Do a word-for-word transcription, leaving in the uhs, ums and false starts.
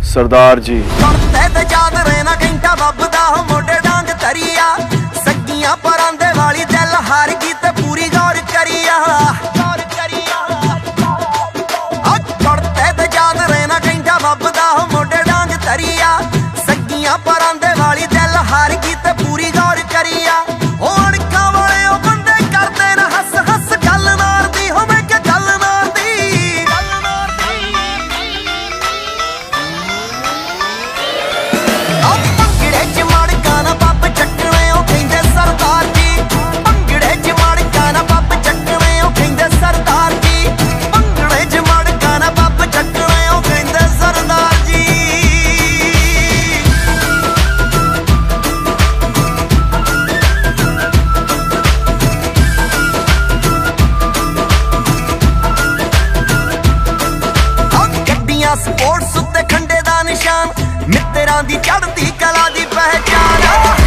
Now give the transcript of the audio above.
सरदार जी याद रहना घंटा बबदा मोटे डांग तरिया सगियां परांदे वाली दिल हार की ते पूरी गौर करिया गौर करिया ते याद रहना घंटा बबदा मोटे डांग तरिया सगियां परांदे वाली दिल हार की ते पूरी गौर करिया स्पोर्ट्स उत्ते खंडे दा निशान मित्तरां दी चढ़दी कला दी पहचान।